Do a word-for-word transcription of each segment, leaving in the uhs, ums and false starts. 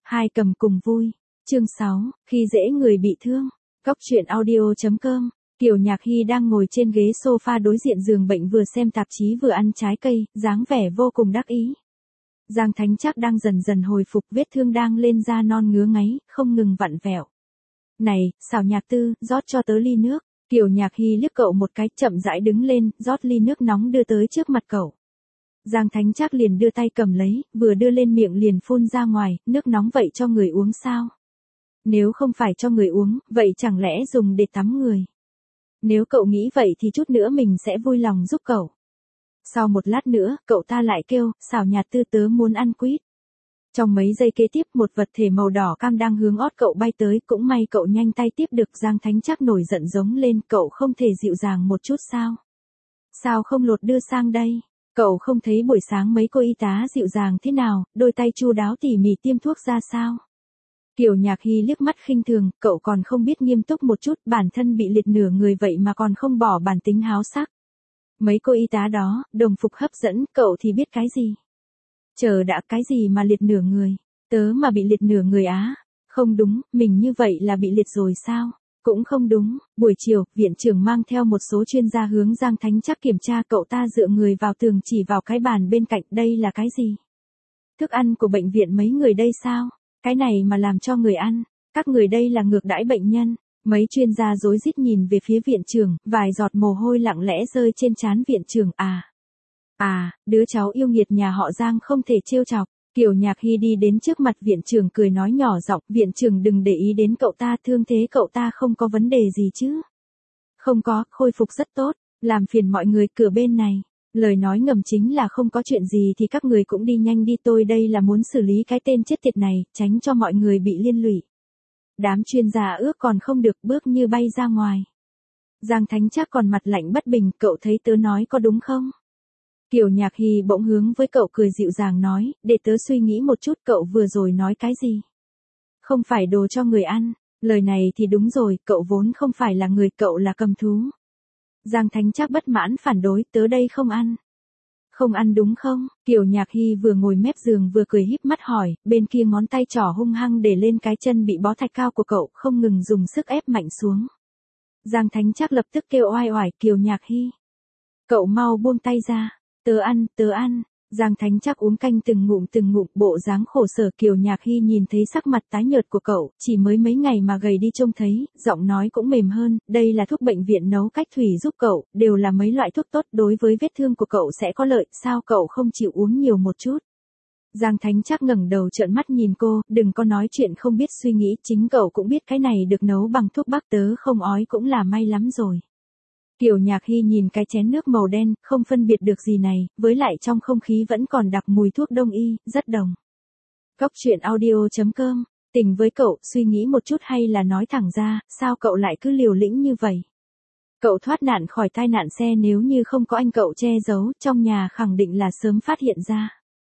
Hai cầm cùng vui. Chương sáu, khi dễ người bị thương. Góc truyện audio chấm com. Kiều Nhạc Hy đang ngồi trên ghế sofa đối diện giường bệnh vừa xem tạp chí vừa ăn trái cây, dáng vẻ vô cùng đắc ý. Giang Thánh Trác đang dần dần hồi phục, vết thương đang lên da non ngứa ngáy, không ngừng vặn vẹo. Này, xảo Nhạc Tư, rót cho tớ ly nước. Kiều Nhạc Hy liếc cậu một cái, chậm rãi đứng lên, rót ly nước nóng đưa tới trước mặt cậu. Giang Thánh Trác liền đưa tay cầm lấy, vừa đưa lên miệng liền phun ra ngoài, nước nóng vậy cho người uống sao? Nếu không phải cho người uống, vậy chẳng lẽ dùng để tắm người? Nếu cậu nghĩ vậy thì chút nữa mình sẽ vui lòng giúp cậu. Sau một lát nữa, cậu ta lại kêu, xảo Nhạc Tư tớ muốn ăn quýt. Trong mấy giây kế tiếp, một vật thể màu đỏ cam đang hướng ót cậu bay tới, cũng may cậu nhanh tay tiếp được. Giang Thánh Trác nổi giận giống lên, cậu không thể dịu dàng một chút sao? Sao không lột đưa sang đây? Cậu không thấy buổi sáng mấy cô y tá dịu dàng thế nào, đôi tay chu đáo tỉ mỉ tiêm thuốc ra sao? Kiều Nhạc Hy liếc mắt khinh thường, cậu còn không biết nghiêm túc một chút, bản thân bị liệt nửa người vậy mà còn không bỏ bản tính háo sắc. Mấy cô y tá đó, đồng phục hấp dẫn, cậu thì biết cái gì? Chờ đã, cái gì mà liệt nửa người? Tớ mà bị liệt nửa người á? Không đúng, mình như vậy là bị liệt rồi sao? Cũng không đúng. Buổi chiều, viện trưởng mang theo một số chuyên gia hướng Giang Thánh Trác kiểm tra, cậu ta dựa người vào tường chỉ vào cái bàn bên cạnh, đây là cái gì? Thức ăn của bệnh viện mấy người đây sao? Cái này mà làm cho người ăn, các người đây là ngược đãi bệnh nhân. Mấy chuyên gia rối rít nhìn về phía viện trưởng, vài giọt mồ hôi lặng lẽ rơi trên trán viện trưởng. À, à, đứa cháu yêu nghiệt nhà họ Giang không thể trêu chọc. Kiều Nhạc Hy đi đến trước mặt viện trưởng cười nói nhỏ giọng, viện trưởng đừng để ý đến cậu ta, thương thế cậu ta không có vấn đề gì chứ? Không có, khôi phục rất tốt, làm phiền mọi người cửa bên này. Lời nói ngầm chính là không có chuyện gì thì các người cũng đi nhanh đi, tôi đây là muốn xử lý cái tên chết tiệt này, tránh cho mọi người bị liên lụy. Đám chuyên gia ước còn không được, bước như bay ra ngoài. Giang Thánh Trác còn mặt lạnh bất bình, cậu thấy tớ nói có đúng không? Kiều Nhạc Hy bỗng hướng với cậu cười dịu dàng nói, để tớ suy nghĩ một chút, cậu vừa rồi nói cái gì? Không phải đồ cho người ăn, lời này thì đúng rồi, cậu vốn không phải là người, cậu là cầm thú. Giang Thánh Trác bất mãn phản đối, tớ đây không ăn. Không ăn đúng không? Kiều Nhạc Hy vừa ngồi mép giường vừa cười híp mắt hỏi, bên kia ngón tay trỏ hung hăng để lên cái chân bị bó thạch cao của cậu, không ngừng dùng sức ép mạnh xuống. Giang Thánh Trác lập tức kêu oai oải, Kiều Nhạc Hy. Cậu mau buông tay ra, tớ ăn, tớ ăn. Giang Thánh Trác uống canh từng ngụm từng ngụm, bộ dáng khổ sở. Kiều Nhạc Hy nhìn thấy sắc mặt tái nhợt của cậu, chỉ mới mấy ngày mà gầy đi trông thấy, giọng nói cũng mềm hơn, đây là thuốc bệnh viện nấu cách thủy giúp cậu, đều là mấy loại thuốc tốt đối với vết thương của cậu sẽ có lợi, sao cậu không chịu uống nhiều một chút? Giang Thánh Trác ngẩng đầu trợn mắt nhìn cô, đừng có nói chuyện không biết suy nghĩ, chính cậu cũng biết cái này được nấu bằng thuốc bắc, tớ không ói cũng là may lắm rồi. Kiều Nhạc Hy nhìn cái chén nước màu đen, không phân biệt được gì này, với lại trong không khí vẫn còn đặc mùi thuốc đông y, rất đồng. Góc truyện audio chấm com, tình với cậu, suy nghĩ một chút hay là nói thẳng ra, sao cậu lại cứ liều lĩnh như vậy? Cậu thoát nạn khỏi tai nạn xe, nếu như không có anh cậu che giấu, trong nhà khẳng định là sớm phát hiện ra.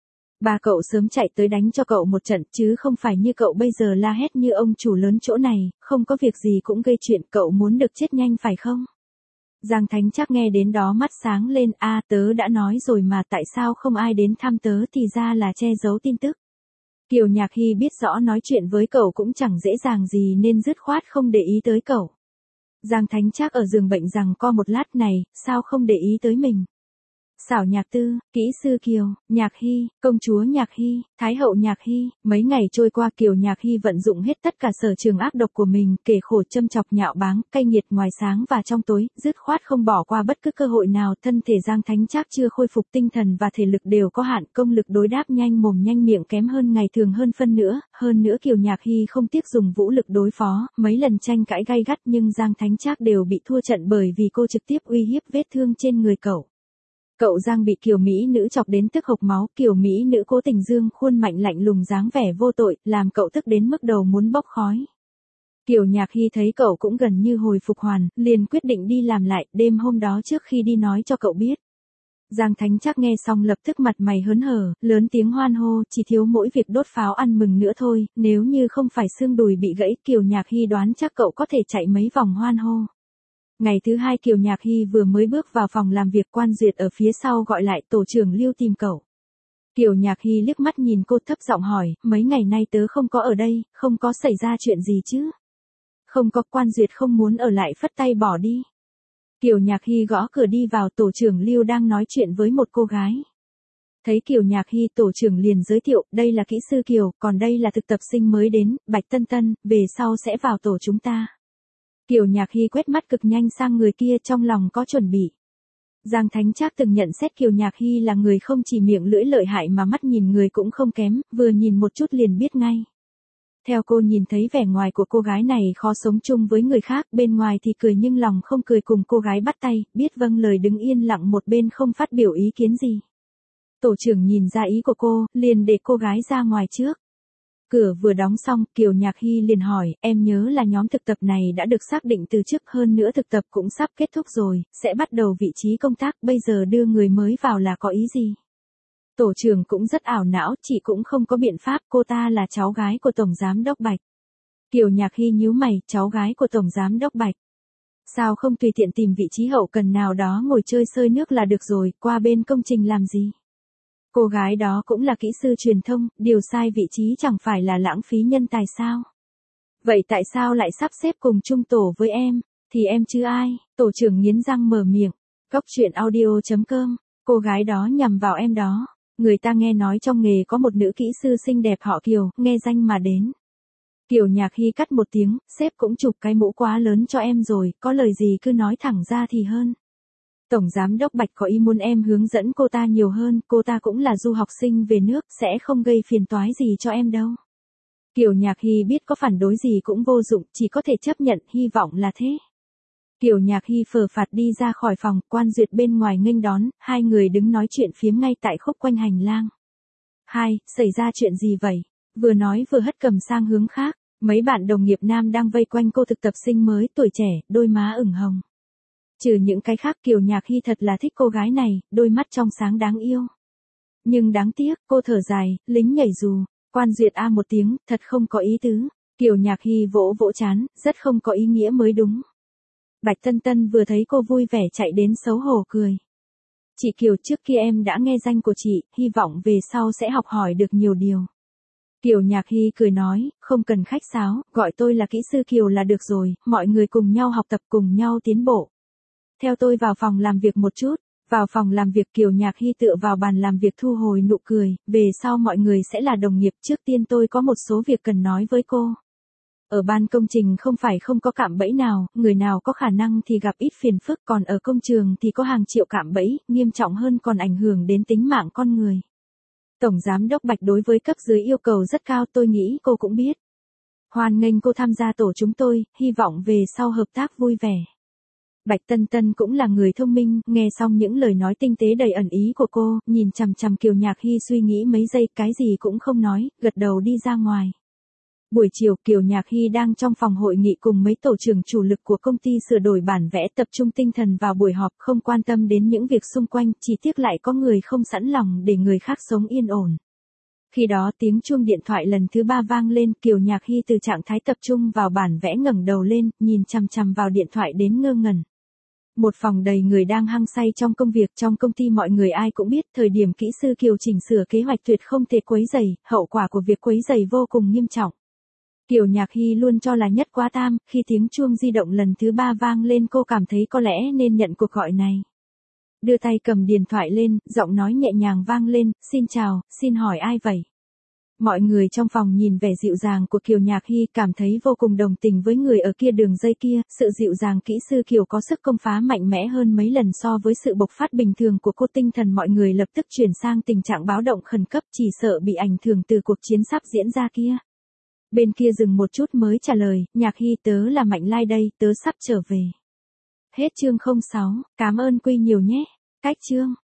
Ba cậu sớm chạy tới đánh cho cậu một trận, chứ không phải như cậu bây giờ la hét như ông chủ lớn chỗ này, không có việc gì cũng gây chuyện, cậu muốn được chết nhanh phải không? Giang Thánh Trác nghe đến đó mắt sáng lên, a tớ đã nói rồi mà, tại sao không ai đến thăm tớ, thì ra là che giấu tin tức. Kiều Nhạc Hy biết rõ nói chuyện với cậu cũng chẳng dễ dàng gì nên dứt khoát không để ý tới cậu. Giang Thánh Trác ở giường bệnh rằng co một lát, này, sao không để ý tới mình? Xảo Nhạc Tư, kỹ sư Kiều, Nhạc Hy, công chúa Nhạc Hy, thái hậu Nhạc Hy. Mấy ngày trôi qua, Kiều Nhạc Hy vận dụng hết tất cả sở trường ác độc của mình, kể khổ châm chọc nhạo báng, cay nghiệt ngoài sáng và trong tối, dứt khoát không bỏ qua bất cứ cơ hội nào. Thân thể Giang Thánh Trác chưa khôi phục, tinh thần và thể lực đều có hạn, công lực đối đáp nhanh mồm nhanh miệng kém hơn ngày thường hơn phân nữa, hơn nữa Kiều Nhạc Hy không tiếc dùng vũ lực đối phó, mấy lần tranh cãi gay gắt nhưng Giang Thánh Trác đều bị thua trận bởi vì cô trực tiếp uy hiếp vết thương trên người cậu. Cậu Giang bị Kiều Mỹ nữ chọc đến tức hộc máu, Kiều Mỹ nữ cố tình dương khuôn mạnh lạnh lùng dáng vẻ vô tội, làm cậu tức đến mức đầu muốn bốc khói. Kiều Nhạc Hy thấy cậu cũng gần như hồi phục hoàn, liền quyết định đi làm lại, đêm hôm đó trước khi đi nói cho cậu biết. Giang Thánh Trác nghe xong lập tức mặt mày hớn hở, lớn tiếng hoan hô, chỉ thiếu mỗi việc đốt pháo ăn mừng nữa thôi, nếu như không phải xương đùi bị gãy, Kiều Nhạc Hy đoán chắc cậu có thể chạy mấy vòng hoan hô. Ngày thứ hai Kiều Nhạc Hy vừa mới bước vào phòng làm việc, Quan Duyệt ở phía sau gọi lại, tổ trưởng Lưu tìm cậu. Kiều Nhạc Hy liếc mắt nhìn cô thấp giọng hỏi, mấy ngày nay tớ không có ở đây, không có xảy ra chuyện gì chứ? Không có, Quan Duyệt không muốn ở lại phất tay bỏ đi. Kiều Nhạc Hy gõ cửa đi vào, tổ trưởng Lưu đang nói chuyện với một cô gái. Thấy Kiều Nhạc Hy, tổ trưởng liền giới thiệu, đây là kỹ sư Kiều, còn đây là thực tập sinh mới đến, Bạch Tân Tân, về sau sẽ vào tổ chúng ta. Kiều Nhạc Hy quét mắt cực nhanh sang người kia, trong lòng có chuẩn bị. Giang Thánh Trác từng nhận xét Kiều Nhạc Hy là người không chỉ miệng lưỡi lợi hại mà mắt nhìn người cũng không kém, vừa nhìn một chút liền biết ngay. Theo cô nhìn thấy vẻ ngoài của cô gái này khó sống chung với người khác, bên ngoài thì cười nhưng lòng không cười, cùng cô gái bắt tay, biết vâng lời đứng yên lặng một bên không phát biểu ý kiến gì. Tổ trưởng nhìn ra ý của cô, liền để cô gái ra ngoài trước. Cửa vừa đóng xong, Kiều Nhạc Hy liền hỏi, em nhớ là nhóm thực tập này đã được xác định từ trước, hơn nữa thực tập cũng sắp kết thúc rồi, sẽ bắt đầu vị trí công tác, bây giờ đưa người mới vào là có ý gì? Tổ trưởng cũng rất ảo não, chị cũng không có biện pháp, cô ta là cháu gái của Tổng Giám Đốc Bạch. Kiều Nhạc Hy nhíu mày, cháu gái của Tổng Giám Đốc Bạch. Sao không tùy tiện tìm vị trí hậu cần nào đó ngồi chơi sơi nước là được rồi, qua bên công trình làm gì? Cô gái đó cũng là kỹ sư truyền thông, điều sai vị trí chẳng phải là lãng phí nhân tài sao? Vậy tại sao lại sắp xếp cùng chung tổ với em? Thì em chứ ai? Tổ trưởng nghiến răng mở miệng. Cóc truyện audio chấm com, cô gái đó nhằm vào em đó. Người ta nghe nói trong nghề có một nữ kỹ sư xinh đẹp họ Kiều, nghe danh mà đến. Kiều Nhạc Hy cắt một tiếng, sếp cũng chụp cái mũ quá lớn cho em rồi, có lời gì cứ nói thẳng ra thì hơn. Tổng Giám Đốc Bạch có ý muốn em hướng dẫn cô ta nhiều hơn, cô ta cũng là du học sinh về nước, sẽ không gây phiền toái gì cho em đâu. Kiều Nhạc Hy biết có phản đối gì cũng vô dụng, chỉ có thể chấp nhận, hy vọng là thế. Kiều Nhạc Hy phờ phạt đi ra khỏi phòng, Quan Duyệt bên ngoài nghênh đón, hai người đứng nói chuyện phiếm ngay tại khúc quanh hành lang. Hai, xảy ra chuyện gì vậy? Vừa nói vừa hất cầm sang hướng khác, mấy bạn đồng nghiệp nam đang vây quanh cô thực tập sinh mới tuổi trẻ, đôi má ửng hồng. Trừ những cái khác, Kiều Nhạc Hy thật là thích cô gái này, đôi mắt trong sáng đáng yêu. Nhưng đáng tiếc, cô thở dài, lính nhảy dù. Quan Duyệt a một tiếng, thật không có ý tứ. Kiều Nhạc Hy vỗ vỗ chán, rất không có ý nghĩa mới đúng. Bạch Tân Tân vừa thấy cô vui vẻ chạy đến xấu hổ cười. Chị Kiều, trước kia em đã nghe danh của chị, hy vọng về sau sẽ học hỏi được nhiều điều. Kiều Nhạc Hy cười nói, không cần khách sáo, gọi tôi là kỹ sư Kiều là được rồi, mọi người cùng nhau học tập, cùng nhau tiến bộ. Theo tôi vào phòng làm việc một chút. Vào phòng làm việc, Kiều Nhạc Hy tựa vào bàn làm việc thu hồi nụ cười, về sau mọi người sẽ là đồng nghiệp, trước tiên tôi có một số việc cần nói với cô. Ở ban công trình không phải không có cạm bẫy nào, người nào có khả năng thì gặp ít phiền phức, còn ở công trường thì có hàng triệu cạm bẫy, nghiêm trọng hơn còn ảnh hưởng đến tính mạng con người. Tổng Giám Đốc Bạch đối với cấp dưới yêu cầu rất cao, tôi nghĩ cô cũng biết. Hoan nghênh cô tham gia tổ chúng tôi, hy vọng về sau hợp tác vui vẻ. Bạch Tân Tân cũng là người thông minh, nghe xong những lời nói tinh tế đầy ẩn ý của cô, nhìn chằm chằm Kiều Nhạc Hy suy nghĩ mấy giây, cái gì cũng không nói, gật đầu đi ra ngoài. Buổi chiều, Kiều Nhạc Hy đang trong phòng hội nghị cùng mấy tổ trưởng chủ lực của công ty sửa đổi bản vẽ, tập trung tinh thần vào buổi họp, không quan tâm đến những việc xung quanh, chỉ tiếc lại có người không sẵn lòng để người khác sống yên ổn. Khi đó tiếng chuông điện thoại lần thứ ba vang lên, Kiều Nhạc Hy từ trạng thái tập trung vào bản vẽ ngẩng đầu lên, nhìn chằm chằm vào điện thoại đến ngơ ngẩn. Một phòng đầy người đang hăng say trong công việc, trong công ty mọi người ai cũng biết, thời điểm kỹ sư Kiều chỉnh sửa kế hoạch tuyệt không thể quấy rầy, hậu quả của việc quấy rầy vô cùng nghiêm trọng. Kiều Nhạc Hy luôn cho là nhất quá tam, khi tiếng chuông di động lần thứ ba vang lên cô cảm thấy có lẽ nên nhận cuộc gọi này. Đưa tay cầm điện thoại lên, giọng nói nhẹ nhàng vang lên, xin chào, xin hỏi ai vậy? Mọi người trong phòng nhìn vẻ dịu dàng của Kiều Nhạc Hy cảm thấy vô cùng đồng tình với người ở kia đường dây kia, sự dịu dàng kỹ sư Kiều có sức công phá mạnh mẽ hơn mấy lần so với sự bộc phát bình thường của cô, tinh thần mọi người lập tức chuyển sang tình trạng báo động khẩn cấp, chỉ sợ bị ảnh hưởng từ cuộc chiến sắp diễn ra kia. Bên kia dừng một chút mới trả lời, Nhạc Hy tớ là Mạnh Lai đây, tớ sắp trở về. Hết chương không sáu, cảm ơn Quy nhiều nhé. Cách chương.